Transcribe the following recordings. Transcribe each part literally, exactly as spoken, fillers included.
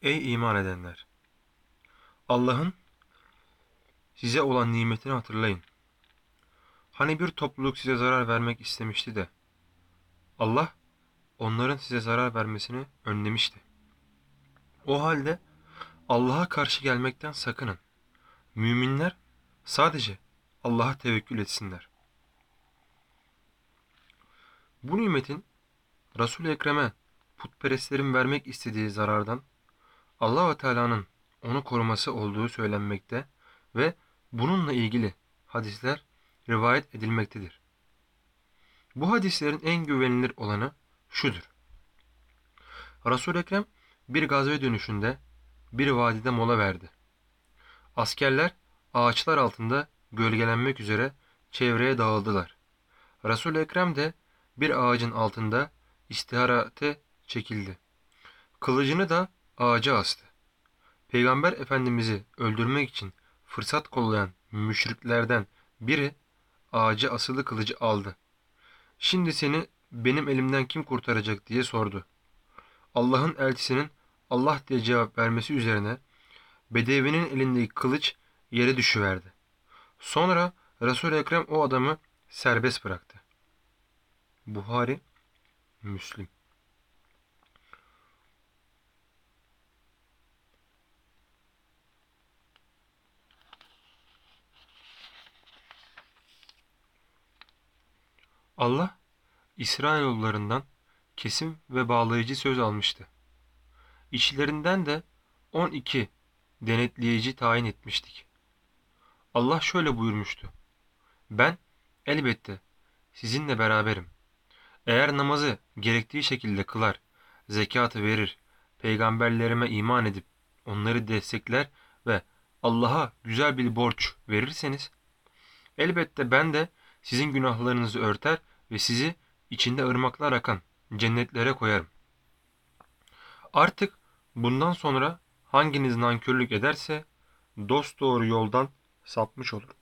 Ey iman edenler! Allah'ın size olan nimetini hatırlayın. Hani bir topluluk size zarar vermek istemişti de Allah onların size zarar vermesini önlemişti. O halde Allah'a karşı gelmekten sakının. Müminler sadece Allah'a tevekkül etsinler. Bu nimetin Resul-i Ekrem'e putperestlerin vermek istediği zarardan Allah-u Teala'nın onu koruması olduğu söylenmekte ve bununla ilgili hadisler rivayet edilmektedir. Bu hadislerin en güvenilir olanı şudur. Resul-i Ekrem bir gazve dönüşünde bir vadide mola verdi. Askerler ağaçlar altında gölgelenmek üzere çevreye dağıldılar. Resul-i Ekrem de bir ağacın altında istiharete çekildi. Kılıcını da ağaca astı. Peygamber Efendimiz'i öldürmek için fırsat kollayan müşriklerden biri ağaca asılı kılıcı aldı. Şimdi seni benim elimden kim kurtaracak diye sordu. Allah'ın elçisinin Allah diye cevap vermesi üzerine Bedevi'nin elindeki kılıç yere düşüverdi. Sonra Resul-i Ekrem o adamı serbest bıraktı. Buhari, Müslim. Allah İsrailoğullarından kesim ve bağlayıcı söz almıştı. İçlerinden de on iki denetleyici tayin etmiştik. Allah şöyle buyurmuştu. Ben elbette sizinle beraberim. Eğer namazı gerektiği şekilde kılar, zekatı verir, peygamberlerime iman edip onları destekler ve Allah'a güzel bir borç verirseniz, elbette ben de sizin günahlarınızı örter ve sizi içinde ırmaklar akan cennetlere koyarım. Artık bundan sonra hanginiz nankörlük ederse dosdoğru yoldan sapmış olur.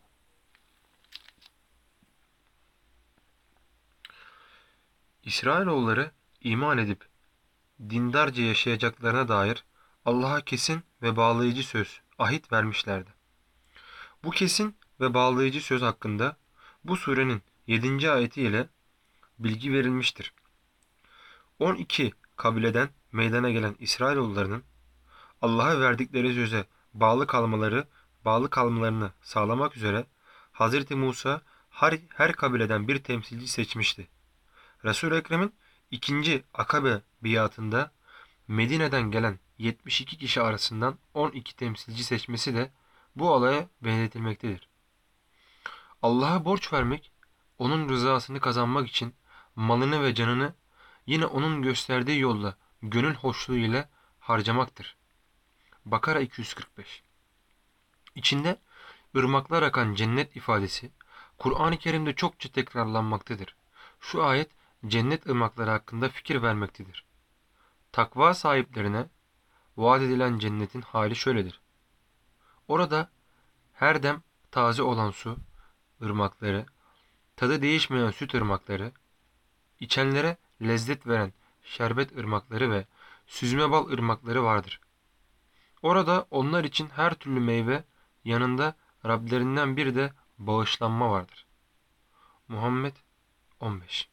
İsrailoğulları iman edip dindarca yaşayacaklarına dair Allah'a kesin ve bağlayıcı söz, ahit vermişlerdi. Bu kesin ve bağlayıcı söz hakkında bu surenin yedinci ayeti ile bilgi verilmiştir. on iki kabileden meydana gelen İsrailoğullarının Allah'a verdikleri söze bağlı kalmaları, bağlı kalmalarını sağlamak üzere Hz. Musa her, her kabileden bir temsilci seçmişti. Resul-i Ekrem'in ikinci Akabe biatında Medine'den gelen yetmiş iki kişi arasından on iki temsilci seçmesi de bu olaya benzetilmektedir. Allah'a borç vermek, onun rızasını kazanmak için malını ve canını yine onun gösterdiği yolla gönül hoşluğu ile harcamaktır. Bakara iki yüz kırk beş. İçinde ırmaklar akan cennet ifadesi Kur'an-ı Kerim'de çokça tekrarlanmaktadır. Şu ayet cennet ırmakları hakkında fikir vermektedir. Takva sahiplerine vaat edilen cennetin hali şöyledir. Orada her dem taze olan su ırmakları, tadı değişmeyen süt ırmakları, içenlere lezzet veren şerbet ırmakları ve süzme bal ırmakları vardır. Orada onlar için her türlü meyve, yanında Rablerinden bir de bağışlanma vardır. Muhammed on beş.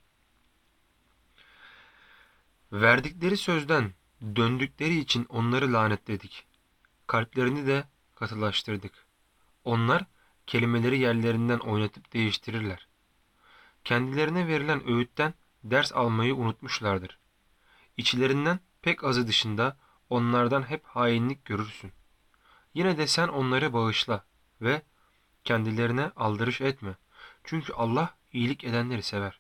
Verdikleri sözden döndükleri için onları lanetledik. Kalplerini de katılaştırdık. Onlar kelimeleri yerlerinden oynatıp değiştirirler. Kendilerine verilen öğütten ders almayı unutmuşlardır. İçlerinden pek azı dışında onlardan hep hainlik görürsün. Yine de sen onları bağışla ve kendilerine aldırış etme. Çünkü Allah iyilik edenleri sever.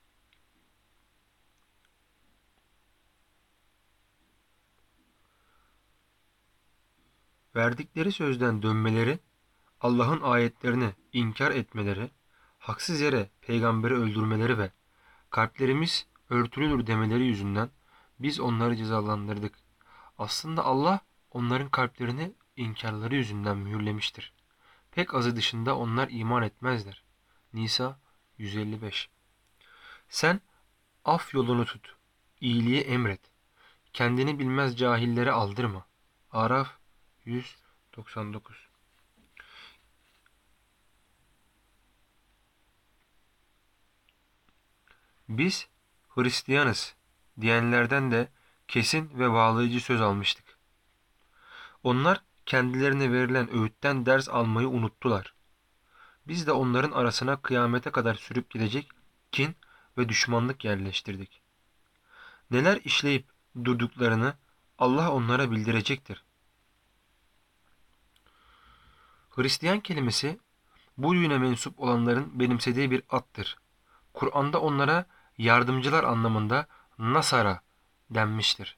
Verdikleri sözden dönmeleri, Allah'ın ayetlerini inkar etmeleri, haksız yere peygamberi öldürmeleri ve kalplerimiz örtülüdür demeleri yüzünden biz onları cezalandırdık. Aslında Allah onların kalplerini inkarları yüzünden mühürlemiştir. Pek azı dışında onlar iman etmezler. Nisa yüz elli beş. Sen af yolunu tut, iyiliği emret, kendini bilmez cahilleri aldırma. Araf yüz doksan dokuz. Biz Hristiyanız diyenlerden de kesin ve bağlayıcı söz almıştık. Onlar kendilerine verilen öğütten ders almayı unuttular. Biz de onların arasına kıyamete kadar sürüp gidecek kin ve düşmanlık yerleştirdik. Neler işleyip durduklarını Allah onlara bildirecektir. Hristiyan kelimesi bu dine mensup olanların benimsediği bir addır. Kur'an'da onlara yardımcılar anlamında Nasara denmiştir.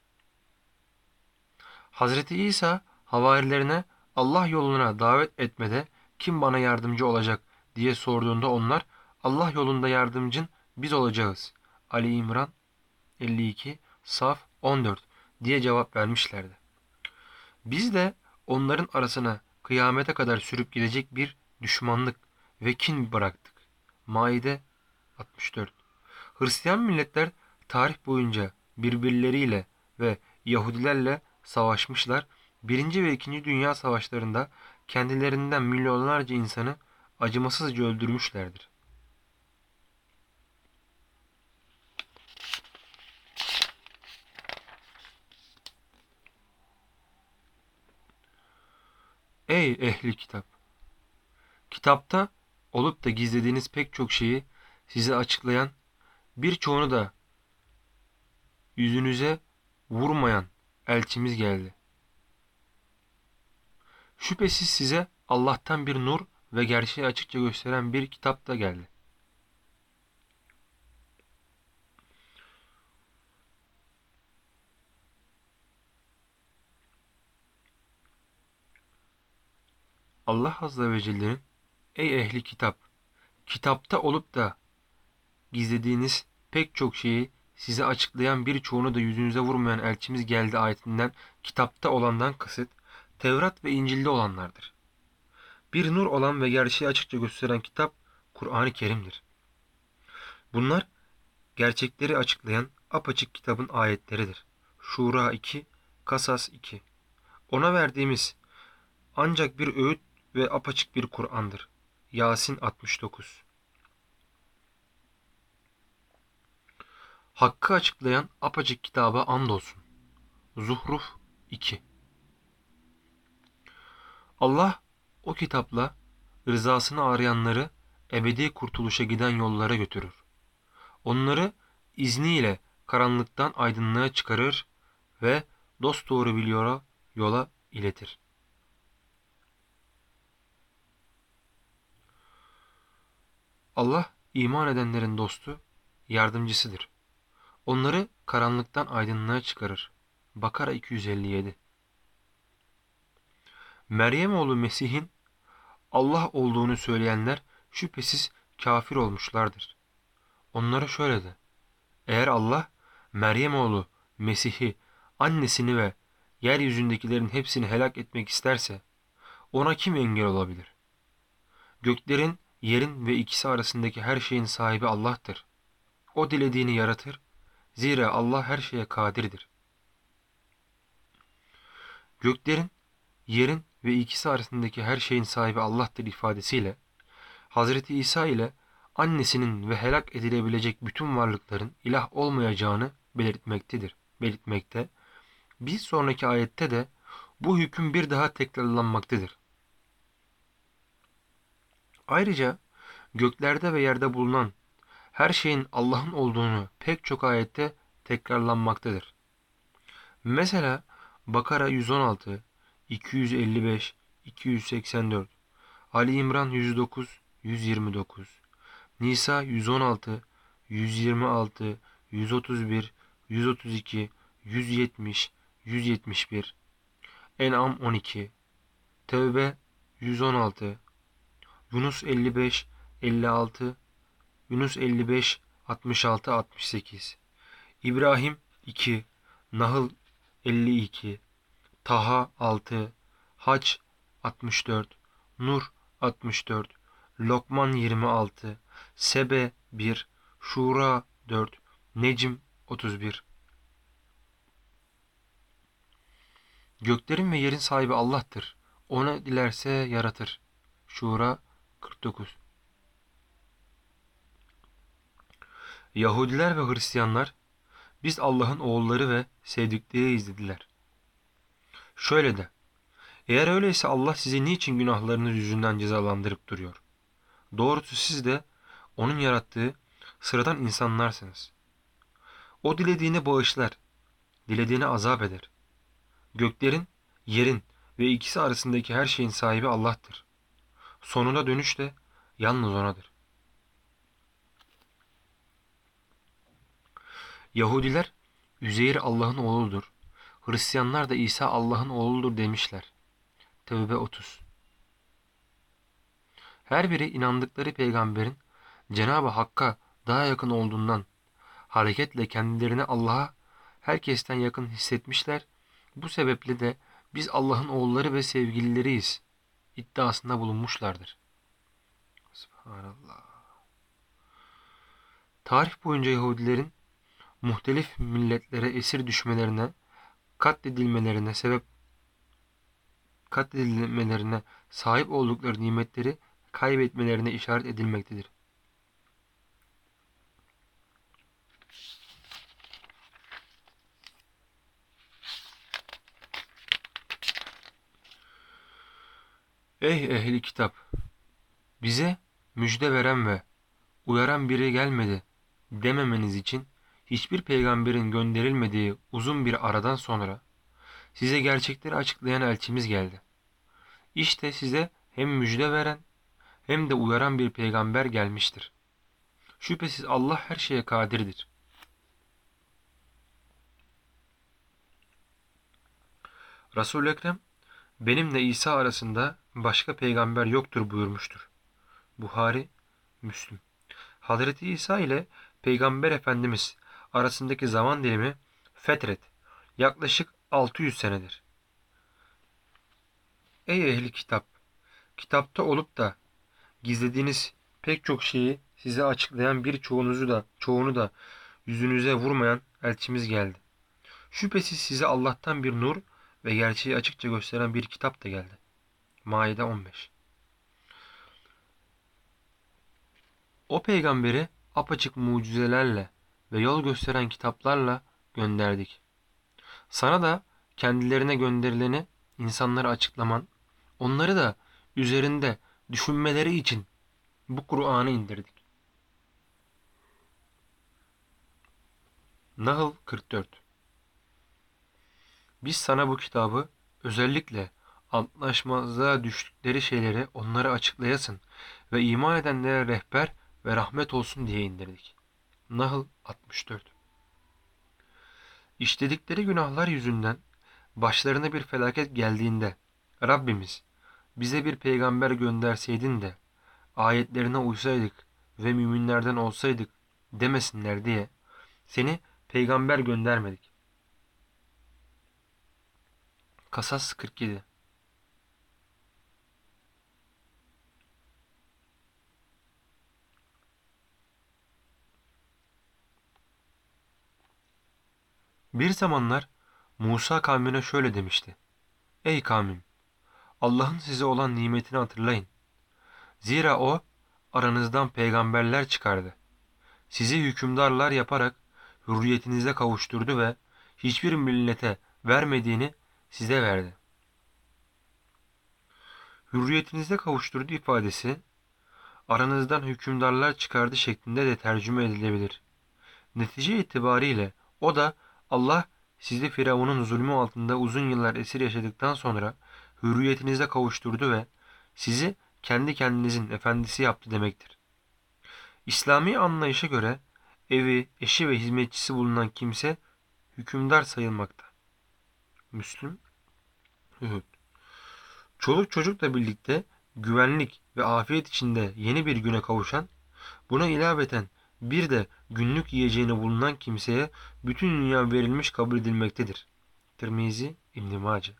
Hazreti İsa havarilerine Allah yoluna davet etmede kim bana yardımcı olacak diye sorduğunda onlar Allah yolunda yardımcın biz olacağız. Ali İmran elli iki, Saf on dört diye cevap vermişlerdi. Biz de onların arasına kıyamete kadar sürüp gidecek bir düşmanlık ve kin bıraktık. Maide altmış dört. Hristiyan milletler tarih boyunca birbirleriyle ve Yahudilerle savaşmışlar. Birinci ve İkinci Dünya Savaşlarında kendilerinden milyonlarca insanı acımasızca öldürmüşlerdir. Ey ehli kitap! Kitapta olup da gizlediğiniz pek çok şeyi size açıklayan, birçoğunu da yüzünüze vurmayan elçimiz geldi. Şüphesiz size Allah'tan bir nur ve gerçeği açıkça gösteren bir kitap da geldi. Allah Azze ve Celle'nin ey ehli kitap! Kitapta olup da gizlediğiniz pek çok şeyi size açıklayan birçoğunu da yüzünüze vurmayan elçimiz geldi ayetinden kitapta olandan kasıt Tevrat ve İncil'de olanlardır. Bir nur olan ve gerçeği açıkça gösteren kitap Kur'an-ı Kerim'dir. Bunlar gerçekleri açıklayan apaçık kitabın ayetleridir. Şura iki, Kasas iki. Ona verdiğimiz ancak bir öğüt ve apaçık bir Kur'an'dır. Yasin altmış dokuz. Hakkı açıklayan apaçık kitaba andolsun. Zuhruf iki. Allah o kitapla rızasını arayanları ebedi kurtuluşa giden yollara götürür. Onları izniyle karanlıktan aydınlığa çıkarır ve dosdoğru bir yola, yola iletir. Allah iman edenlerin dostu, yardımcısıdır. Onları karanlıktan aydınlığa çıkarır. Bakara iki yüz elli yedi. Meryem oğlu Mesih'in Allah olduğunu söyleyenler şüphesiz kafir olmuşlardır. Onlara şöyle de: eğer Allah Meryem oğlu Mesih'i, annesini ve yeryüzündekilerin hepsini helak etmek isterse ona kim engel olabilir? Göklerin, yerin ve ikisi arasındaki her şeyin sahibi Allah'tır. O dilediğini yaratır. Zira Allah her şeye kadirdir. Göklerin, yerin ve ikisi arasındaki her şeyin sahibi Allah'tır ifadesiyle Hazreti İsa ile annesinin ve helak edilebilecek bütün varlıkların ilah olmayacağını belirtmektedir. Belirtmekte. Bir sonraki ayette de bu hüküm bir daha tekrarlanmaktadır. Ayrıca göklerde ve yerde bulunan her şeyin Allah'ın olduğunu pek çok ayette tekrarlanmaktadır. Mesela Bakara yüz on altı, iki yüz elli beş, iki yüz seksen dört, Ali İmran yüz dokuz, yüz yirmi dokuz, Nisa yüz on altı, yüz yirmi altı, yüz otuz bir, yüz otuz iki, yüz yetmiş, yüz yetmiş bir, En'am on iki, Tevbe yüz on altı, Yunus elli beş, elli altı, Yunus elli beş, altmış altı, altmış sekiz, İbrahim iki, Nahl elli iki, Taha altı, Hac altmış dört, Nur altmış dört, Lokman yirmi altı, Sebe bir, Şura dört, Necm otuz bir. Göklerin ve yerin sahibi Allah'tır. Ona dilerse yaratır. Şura kırk dokuz. Yahudiler ve Hristiyanlar biz Allah'ın oğulları ve sevdikleriyiz dediler. Şöyle de, eğer öyleyse Allah sizi niçin günahlarınız yüzünden cezalandırıp duruyor? Doğrusu siz de onun yarattığı sıradan insanlarsınız. O dilediğini bağışlar, dilediğini azap eder. Göklerin, yerin ve ikisi arasındaki her şeyin sahibi Allah'tır. Sonunda dönüş de yalnız O'nadır. Yahudiler, Üzeyir Allah'ın oğludur. Hristiyanlar da İsa Allah'ın oğludur demişler. Tevbe otuz. Her biri inandıkları peygamberin Cenab-ı Hakk'a daha yakın olduğundan hareketle kendilerini Allah'a herkesten yakın hissetmişler. Bu sebeple de biz Allah'ın oğulları ve sevgilileriyiz iddiasında bulunmuşlardır. Subhanallah. Tarih boyunca Yahudilerin muhtelif milletlere esir düşmelerine, katledilmelerine sebep katledilmelerine sahip oldukları nimetleri kaybetmelerine işaret edilmektedir. Ey ehli kitap! Bize müjde veren ve uyaran biri gelmedi dememeniz için hiçbir peygamberin gönderilmediği uzun bir aradan sonra size gerçekleri açıklayan elçimiz geldi. İşte size hem müjde veren hem de uyaran bir peygamber gelmiştir. Şüphesiz Allah her şeye kadirdir. Resul-i Ekrem benimle İsa arasında başka peygamber yoktur buyurmuştur. Buhari, Müslim. Hazreti İsa ile Peygamber Efendimiz arasındaki zaman dilimi fetret yaklaşık altı yüz senedir. Ey ehli kitap! Kitapta olup da gizlediğiniz pek çok şeyi size açıklayan bir çoğunuzu da çoğunu da yüzünüze vurmayan elçimiz geldi. Şüphesiz size Allah'tan bir nur ve gerçeği açıkça gösteren bir kitap da geldi. Maide on beş. O peygamberi apaçık mucizelerle ve yol gösteren kitaplarla gönderdik. Sana da kendilerine gönderileni insanlara açıklaman, onları da üzerinde düşünmeleri için bu Kur'an'ı indirdik. Nahl kırk dört. Biz sana bu kitabı özellikle anlaşmazlığa düştükleri şeyleri onlara açıklayasın ve iman edenlere rehber ve rahmet olsun diye indirdik. Nahl altmış dört. İşledikleri günahlar yüzünden başlarına bir felaket geldiğinde Rabbimiz bize bir peygamber gönderseydin de ayetlerine uysaydık ve müminlerden olsaydık demesinler diye seni peygamber göndermedik. Kasas kırk yedi. Bir zamanlar Musa kavmine şöyle demişti. Ey kavmim! Allah'ın size olan nimetini hatırlayın. Zira O aranızdan peygamberler çıkardı. Sizi hükümdarlar yaparak hürriyetinize kavuşturdu ve hiçbir millete vermediğini size verdi. Hürriyetinize kavuşturdu ifadesi aranızdan hükümdarlar çıkardı şeklinde de tercüme edilebilir. Netice itibariyle o da Allah sizi Firavun'un zulmü altında uzun yıllar esir yaşadıktan sonra hürriyetinize kavuşturdu ve sizi kendi kendinizin efendisi yaptı demektir. İslami anlayışa göre evi, eşi ve hizmetçisi bulunan kimse hükümdar sayılmakta. Müslüm, Hühüd. Çoluk çocukla birlikte güvenlik ve afiyet içinde yeni bir güne kavuşan, buna ilaveten bir de günlük yiyeceğini bulunan kimseye bütün dünya verilmiş kabul edilmektedir. Tirmizi, İbn-i Mace.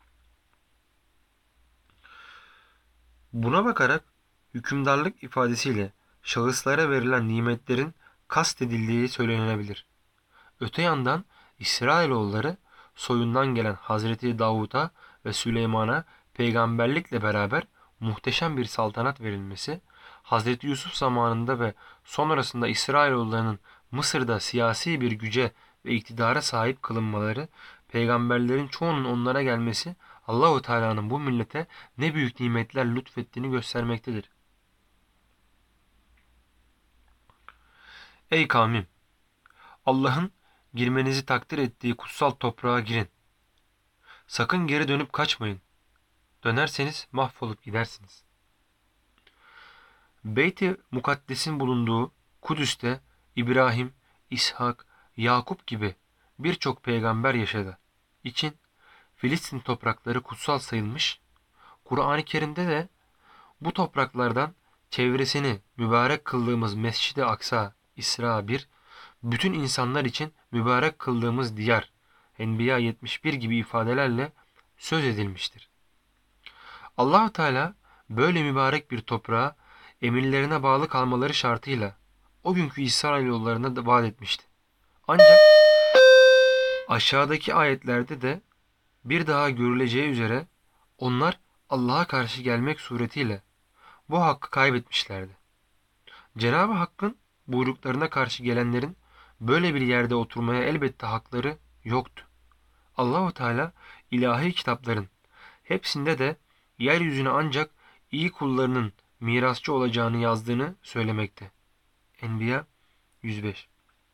Buna bakarak hükümdarlık ifadesiyle şahıslara verilen nimetlerin kastedildiği söylenebilir. Öte yandan İsrailoğulları soyundan gelen Hazreti Davud'a ve Süleyman'a peygamberlikle beraber muhteşem bir saltanat verilmesi, Hazreti Yusuf zamanında ve sonrasında İsrailoğullarının Mısır'da siyasi bir güce ve iktidara sahip kılınmaları, peygamberlerin çoğunun onlara gelmesi, Allahu Teala'nın bu millete ne büyük nimetler lütfettiğini göstermektedir. Ey kavmim! Allah'ın girmenizi takdir ettiği kutsal toprağa girin. Sakın geri dönüp kaçmayın. Dönerseniz mahvolup gidersiniz. Beyt-i Mukaddes'in bulunduğu Kudüs'te İbrahim, İshak, Yakup gibi birçok peygamber yaşadı. İçin Filistin toprakları kutsal sayılmış, Kur'an-ı Kerim'de de bu topraklardan çevresini mübarek kıldığımız Mescid-i Aksa, İsra bir, bütün insanlar için mübarek kıldığımız diyar, Enbiya yetmiş bir gibi ifadelerle söz edilmiştir. Allah-u Teala böyle mübarek bir toprağa emirlerine bağlı kalmaları şartıyla o günkü İsrailoğullarına da vaat etmişti. Ancak aşağıdaki ayetlerde de bir daha görüleceği üzere onlar Allah'a karşı gelmek suretiyle bu hakkı kaybetmişlerdi. Cenab-ı Hakk'ın buyruklarına karşı gelenlerin böyle bir yerde oturmaya elbette hakları yoktu. Allahu Teala ilahi kitapların hepsinde de yeryüzüne ancak iyi kullarının mirasçı olacağını yazdığını söylemekte. Enbiya yüz beş.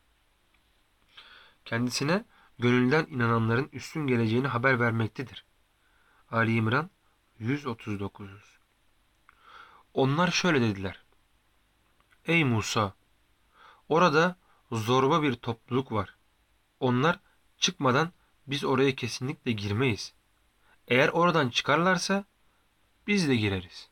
Kendisine gönülden inananların üstün geleceğini haber vermektedir. Ali İmran yüz otuz dokuz. Onlar şöyle dediler: Ey Musa! Orada zorba bir topluluk var. Onlar çıkmadan biz oraya kesinlikle girmeyiz. Eğer oradan çıkarlarsa biz de gireriz.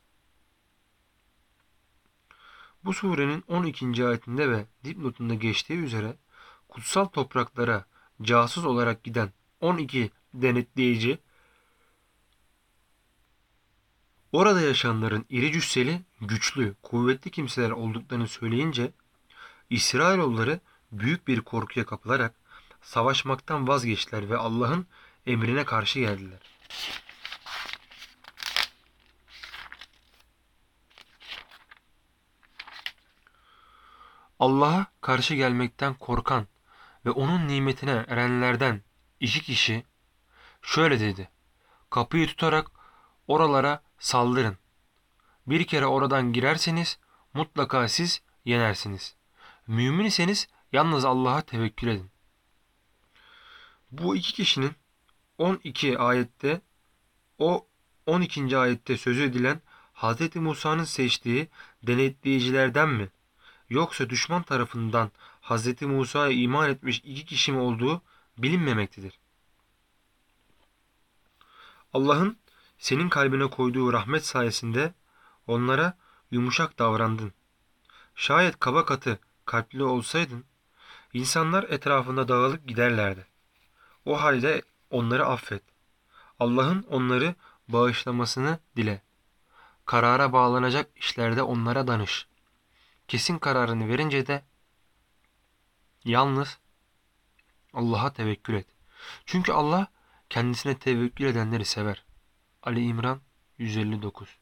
Bu surenin on ikinci ayetinde ve dipnotunda geçtiği üzere kutsal topraklara casus olarak giden on iki denetleyici, orada yaşayanların iri cüsseli, güçlü, kuvvetli kimseler olduklarını söyleyince İsrailoğulları büyük bir korkuya kapılarak savaşmaktan vazgeçtiler ve Allah'ın emrine karşı geldiler. Allah'a karşı gelmekten korkan ve onun nimetine erenlerden iki kişi şöyle dedi: Kapıyı tutarak oralara saldırın. Bir kere oradan girerseniz mutlaka siz yenersiniz. Mümin iseniz yalnız Allah'a tevekkül edin. Bu iki kişinin on iki ayette, o on ikinci ayette sözü edilen Hz. Musa'nın seçtiği denetleyicilerden mi, yoksa düşman tarafından Hz. Musa'ya iman etmiş iki kişi mi olduğu bilinmemektedir. Allah'ın senin kalbine koyduğu rahmet sayesinde onlara yumuşak davrandın. Şayet kaba katı kalpli olsaydın, insanlar etrafında dağılıp giderlerdi. O halde onları affet. Allah'ın onları bağışlamasını dile. Karara bağlanacak işlerde onlara danış. Kesin kararını verince de yalnız Allah'a tevekkül et. Çünkü Allah kendisine tevekkül edenleri sever. Ali İmran yüz elli dokuz.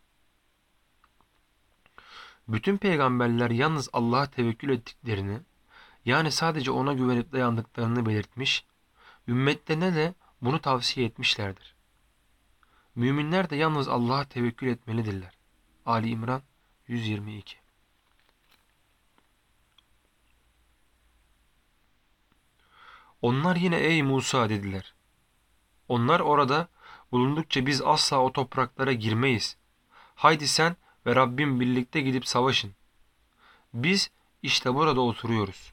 Bütün peygamberler yalnız Allah'a tevekkül ettiklerini, yani sadece ona güvenip dayandıklarını belirtmiş, ümmetlerine de bunu tavsiye etmişlerdir. Müminler de yalnız Allah'a tevekkül etmelidirler. Ali İmran yüz yirmi iki. Onlar yine ey Musa dediler. Onlar orada bulundukça biz asla o topraklara girmeyiz. Haydi sen ve Rabbim birlikte gidip savaşın. Biz işte burada oturuyoruz.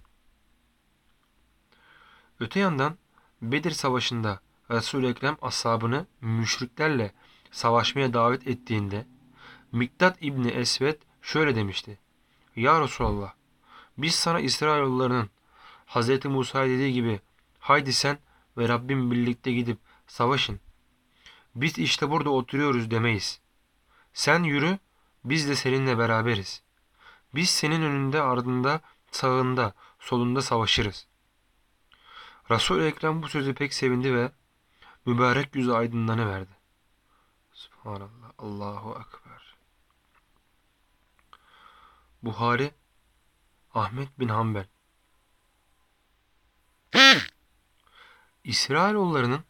Öte yandan Bedir Savaşı'nda Resul-i Ekrem ashabını müşriklerle savaşmaya davet ettiğinde Miktat İbni Esved şöyle demişti: Ya Resulallah, biz sana İsrailoğullarının Hz. Musa dediği gibi haydi sen ve Rabbim birlikte gidip savaşın. Biz işte burada oturuyoruz demeyiz. Sen yürü, biz de seninle beraberiz. Biz senin önünde, ardında, sağında, solunda savaşırız. Resul-i Ekrem bu sözü pek sevindi ve mübarek yüzü aydınlanıverdi. Subhanallah, Allahu Ekber. Buhari, Ahmet bin Hanbel. İsrailoğullarının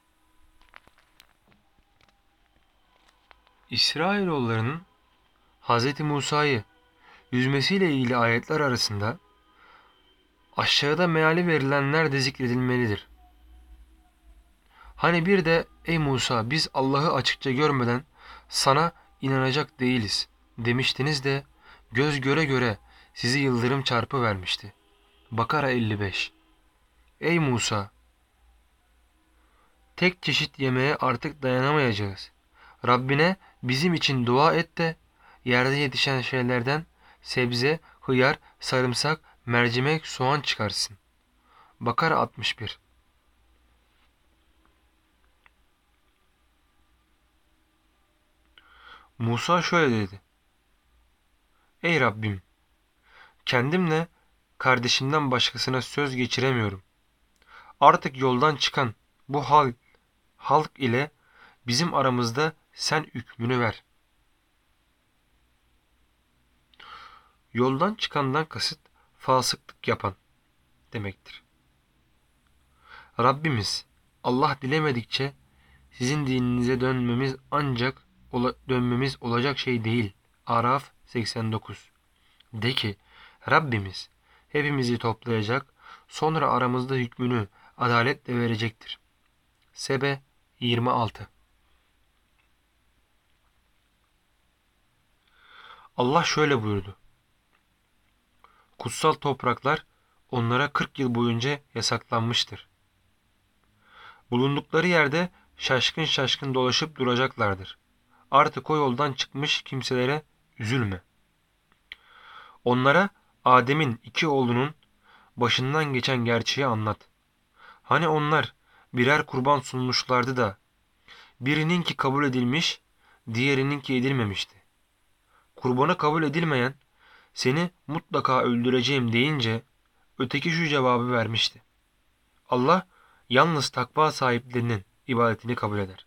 İsrailoğullarının Hz. Musa'yı yüzmesiyle ilgili ayetler arasında aşağıda meali verilenler de zikredilmelidir. Hani bir de ey Musa biz Allah'ı açıkça görmeden sana inanacak değiliz demiştiniz de göz göre göre sizi yıldırım çarpı vermişti. Bakara elli beş. Ey Musa, tek çeşit yemeğe artık dayanamayacağız. Rabbine bizim için dua et de yerde yetişen şeylerden sebze, hıyar, sarımsak, mercimek, soğan çıkarsın. Bakara altmış bir. Musa şöyle dedi. Ey Rabbim, kendimle kardeşimden başkasına söz geçiremiyorum. Artık yoldan çıkan bu hal, halk ile bizim aramızda sen hükmünü ver. Yoldan çıkandan kasıt fasıklık yapan demektir. Rabbimiz Allah dilemedikçe sizin dininize dönmemiz ancak ola, dönmemiz olacak şey değil. Araf seksen dokuz. De ki Rabbimiz hepimizi toplayacak, sonra aramızda hükmünü adaletle verecektir. Sebe yirmi altı. Allah şöyle buyurdu. Kutsal topraklar onlara kırk yıl boyunca yasaklanmıştır. Bulundukları yerde şaşkın şaşkın dolaşıp duracaklardır. Artık o yoldan çıkmış kimselere üzülme. Onlara Adem'in iki oğlunun başından geçen gerçeği anlat. Hani onlar birer kurban sunmuşlardı da birininki kabul edilmiş, diğerininki edilmemişti. Kurbanı kabul edilmeyen seni mutlaka öldüreceğim deyince öteki şu cevabı vermişti. Allah yalnız takva sahiplerinin ibadetini kabul eder.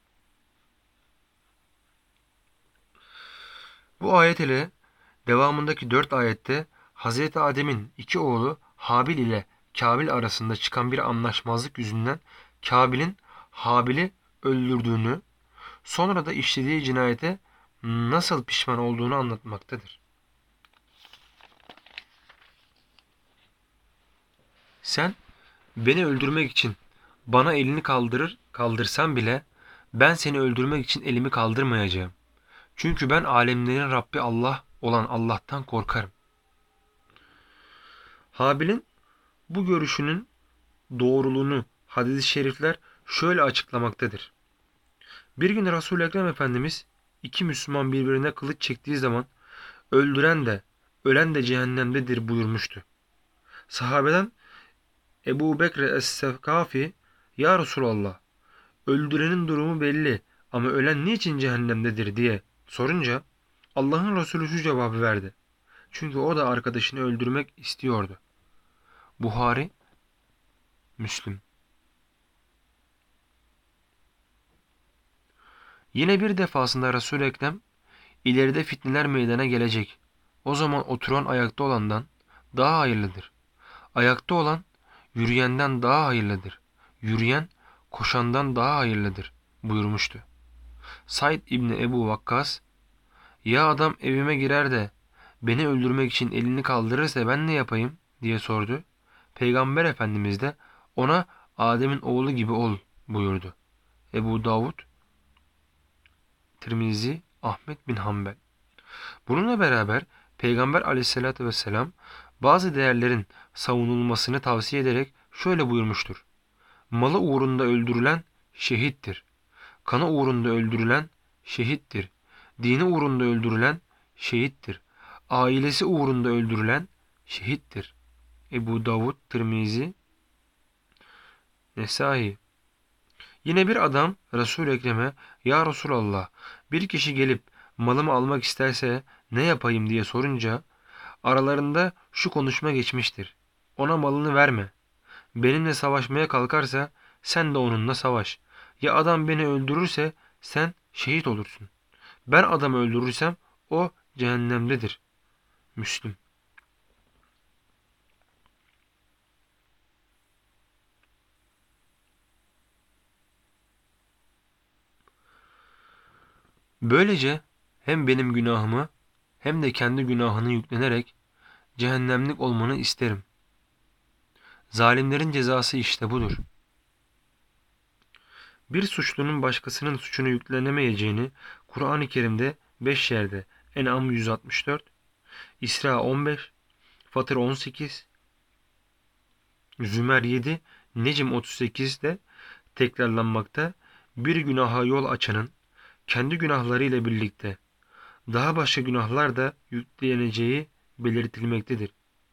Bu ayet ile devamındaki dört ayette Hazreti Adem'in iki oğlu Habil ile Kabil arasında çıkan bir anlaşmazlık yüzünden Kabil'in Habil'i öldürdüğünü, sonra da işlediği cinayete nasıl pişman olduğunu anlatmaktadır. Sen beni öldürmek için bana elini kaldırır kaldırsan bile ben seni öldürmek için elimi kaldırmayacağım. Çünkü ben alemlerin Rabbi Allah olan Allah'tan korkarım. Habil'in bu görüşünün doğruluğunu hadis-i şerifler şöyle açıklamaktadır. Bir gün Resul-i Ekrem Efendimiz iki Müslüman birbirine kılıç çektiği zaman öldüren de ölen de cehennemdedir buyurmuştu. Sahabeden Ebu Bekr Es-Sekafi ya Resulallah öldürenin durumu belli ama ölen niçin cehennemdedir diye sorunca Allah'ın Resulü şu cevabı verdi. Çünkü o da arkadaşını öldürmek istiyordu. Buhari, Müslim. Yine bir defasında Resul-i Ekrem ileride fitneler meydana gelecek. O zaman oturan ayakta olandan daha hayırlıdır. Ayakta olan yürüyenden daha hayırlıdır. Yürüyen koşandan daha hayırlıdır buyurmuştu. Said İbni Ebu Vakkas, ya adam evime girer de beni öldürmek için elini kaldırırsa ben ne yapayım diye sordu. Peygamber Efendimiz de ona Adem'in oğlu gibi ol buyurdu. Ebu Davud, Tirmizi, Ahmet bin Hanbel. Bununla beraber Peygamber Aleyhisselatü vesselam bazı değerlerin savunulmasını tavsiye ederek şöyle buyurmuştur. Malı uğrunda öldürülen şehittir. Kanı uğrunda öldürülen şehittir. Dini uğrunda öldürülen şehittir. Ailesi uğrunda öldürülen şehittir. Ebu Davud, Tirmizi, Nesai. Yine bir adam Resul-i Ekrem'e ya Resulallah bir kişi gelip malımı almak isterse ne yapayım diye sorunca aralarında şu konuşma geçmiştir. Ona malını verme. Benimle savaşmaya kalkarsa sen de onunla savaş. Ya adam beni öldürürse sen şehit olursun. Ben adamı öldürürsem o cehennemdedir. Müslim. Böylece hem benim günahımı hem de kendi günahını yüklenerek cehennemlik olmanı isterim. Zalimlerin cezası işte budur. Bir suçlunun başkasının suçunu yüklenemeyeceğini Kur'an-ı Kerim'de beş yerde En'am yüz altmış dört, İsra on beş, Fatır on sekiz, Zümer yedi, Necm otuz sekizde tekrarlanmakta. Bir günaha yol açanın kendi günahlarıyla birlikte daha başka günahlar da yükleneceği belirtilmektedir.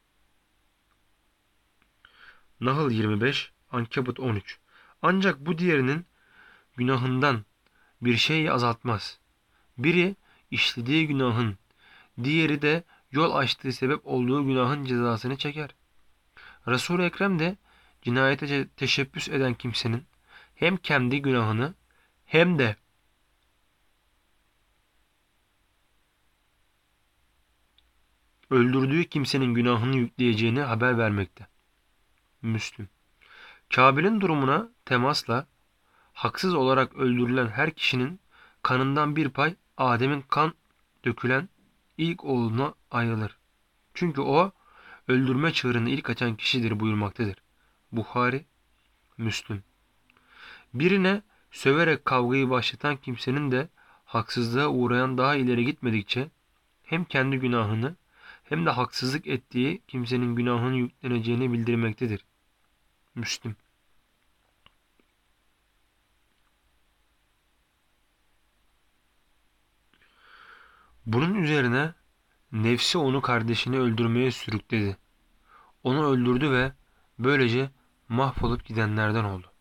Nahl yirmi beş, Ankebut on üç. Ancak bu diğerinin günahından bir şey azaltmaz. Biri işlediği günahın, diğeri de yol açtığı sebep olduğu günahın cezasını çeker. Resul-i Ekrem de cinayete teşebbüs eden kimsenin hem kendi günahını hem de öldürdüğü kimsenin günahını yükleyeceğini haber vermekte. Müslüm. Kabil'in durumuna temasla haksız olarak öldürülen her kişinin kanından bir pay Adem'in kan dökülen ilk oğluna ayrılır. Çünkü o öldürme çığırını ilk açan kişidir buyurmaktadır. Buhari, Müslüm. Birine söverek kavgayı başlatan kimsenin de haksızlığa uğrayan daha ileri gitmedikçe hem kendi günahını hem de haksızlık ettiği kimsenin günahını yükleneceğini bildirmektedir. Müslüm. Bunun üzerine nefsi onu kardeşini öldürmeye sürükledi. Onu öldürdü ve böylece mahvolup gidenlerden oldu.